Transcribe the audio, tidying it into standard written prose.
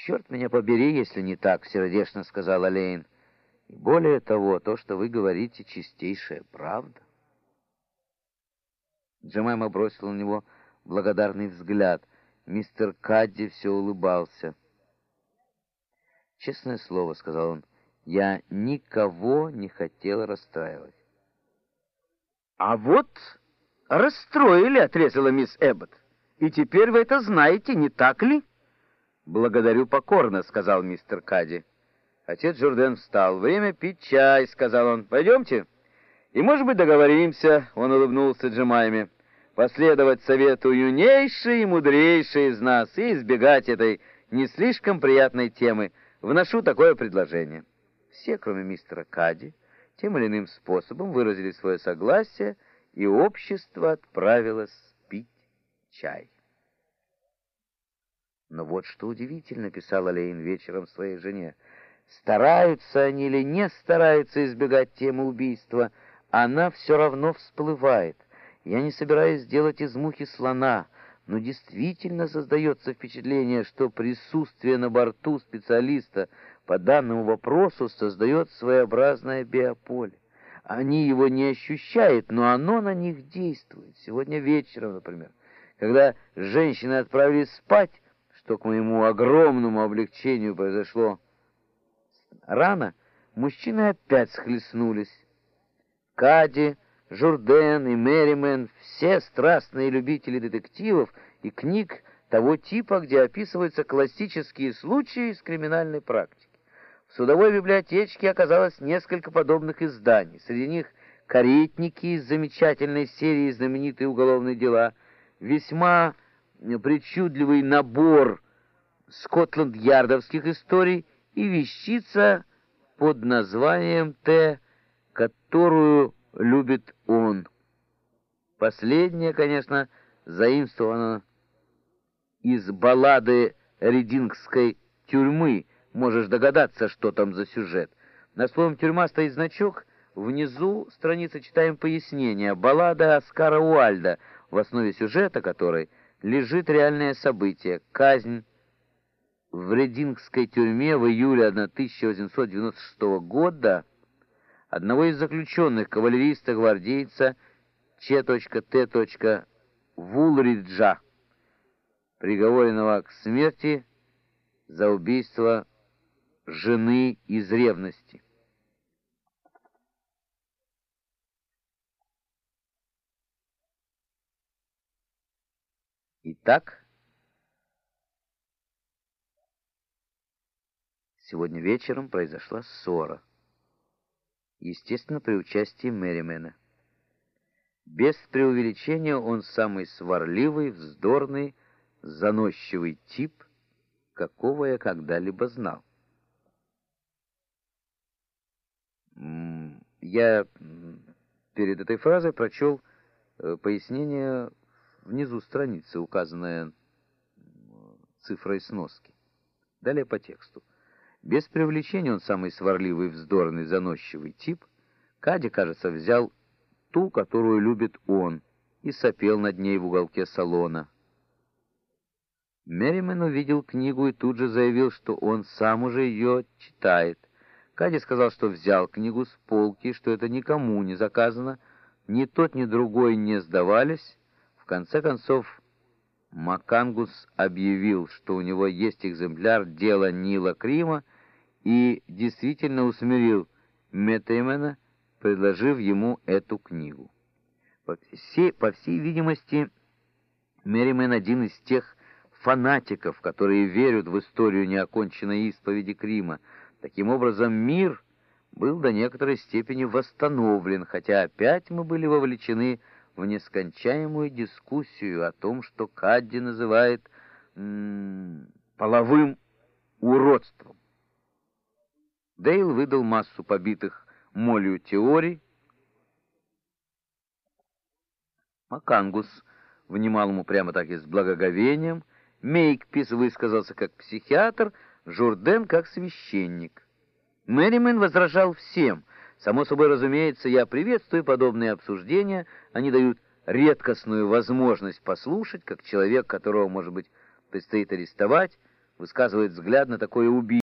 «Черт меня побери, если не так», — сердечно сказала Лейн. «И более того, то, что вы говорите, чистейшая правда». Джемайма бросила на него благодарный взгляд. Мистер Кадди все улыбался. «Честное слово», — сказал он, — «я никого не хотел расстраивать». «А вот расстроили», — отрезала мисс Эббот. «И теперь вы это знаете, не так ли?» «Благодарю покорно», — сказал мистер Кадди. Отец Журден встал. «Время пить чай», — сказал он. «Пойдемте. И, может быть, договоримся», — он улыбнулся Джемайме, «последовать совету юнейшей и мудрейшей из нас и избегать этой не слишком приятной темы. Вношу такое предложение». Все, кроме мистера Кадди, тем или иным способом выразили свое согласие, и общество отправилось пить чай. «Но вот что удивительно», — писала Лейн вечером своей жене, «стараются они или не стараются избегать темы убийства, она все равно всплывает. Я не собираюсь делать из мухи слона, но действительно создается впечатление, что присутствие на борту специалиста по данному вопросу создает своеобразное биополе. Они его не ощущают, но оно на них действует. Сегодня вечером, например, когда женщины отправились спать, что к моему огромному облегчению произошло рано, мужчины опять схлестнулись. Кадди, Журден и Мерримен — все страстные любители детективов и книг того типа, где описываются классические случаи из криминальной практики. В судовой библиотечке оказалось несколько подобных изданий. Среди них «Каретники» из замечательной серии «Знаменитые уголовные дела», весьма причудливый набор скотланд-ярдовских историй и вещица под названием «Т», которую любит он. Последняя, конечно, заимствована из баллады Ридингской тюрьмы. Можешь догадаться, что там за сюжет. На словом «тюрьма» стоит значок. Внизу страницы читаем пояснение. Баллада Оскара Уальда, в основе сюжета которой лежит реальное событие — казнь в Ридингской тюрьме в июле 1896 года одного из заключенных, кавалериста-гвардейца Ч.Т. Вулриджа, приговоренного к смерти за убийство жены из ревности. Итак, сегодня вечером произошла ссора. Естественно, при участии Мерримена. Без преувеличения, он самый сварливый, вздорный, заносчивый тип, какого я когда-либо знал. Я перед этой фразой прочел пояснение внизу страницы, указанное цифрой сноски. Далее по тексту. Без преувеличения, он самый сварливый, вздорный, заносчивый тип. Кадди, кажется, взял ту, которую любит он, и сопел над ней в уголке салона. Мерримен увидел книгу и тут же заявил, что он сам уже ее читает. Кадди сказал, что взял книгу с полки, что это никому не заказано, ни тот, ни другой не сдавались. В конце концов, Макангус объявил, что у него есть экземпляр дела Нила Крима, и действительно усмирил Мерримена, предложив ему эту книгу. По всей видимости, Мерримен один из тех фанатиков, которые верят в историю неоконченной исповеди Крима. Таким образом, мир был до некоторой степени восстановлен, хотя опять мы были вовлечены в нескончаемую дискуссию о том, что Кадди называет половым уродством. Дейл выдал массу побитых молью теорий. Макангус внимал ему прямо так и с благоговением. Мейкпис высказался как психиатр, Журден как священник. Мерримен возражал всем. Само собой разумеется, я приветствую подобные обсуждения. Они дают редкостную возможность послушать, как человек, которого, может быть, предстоит арестовать, высказывает взгляд на такое убийство.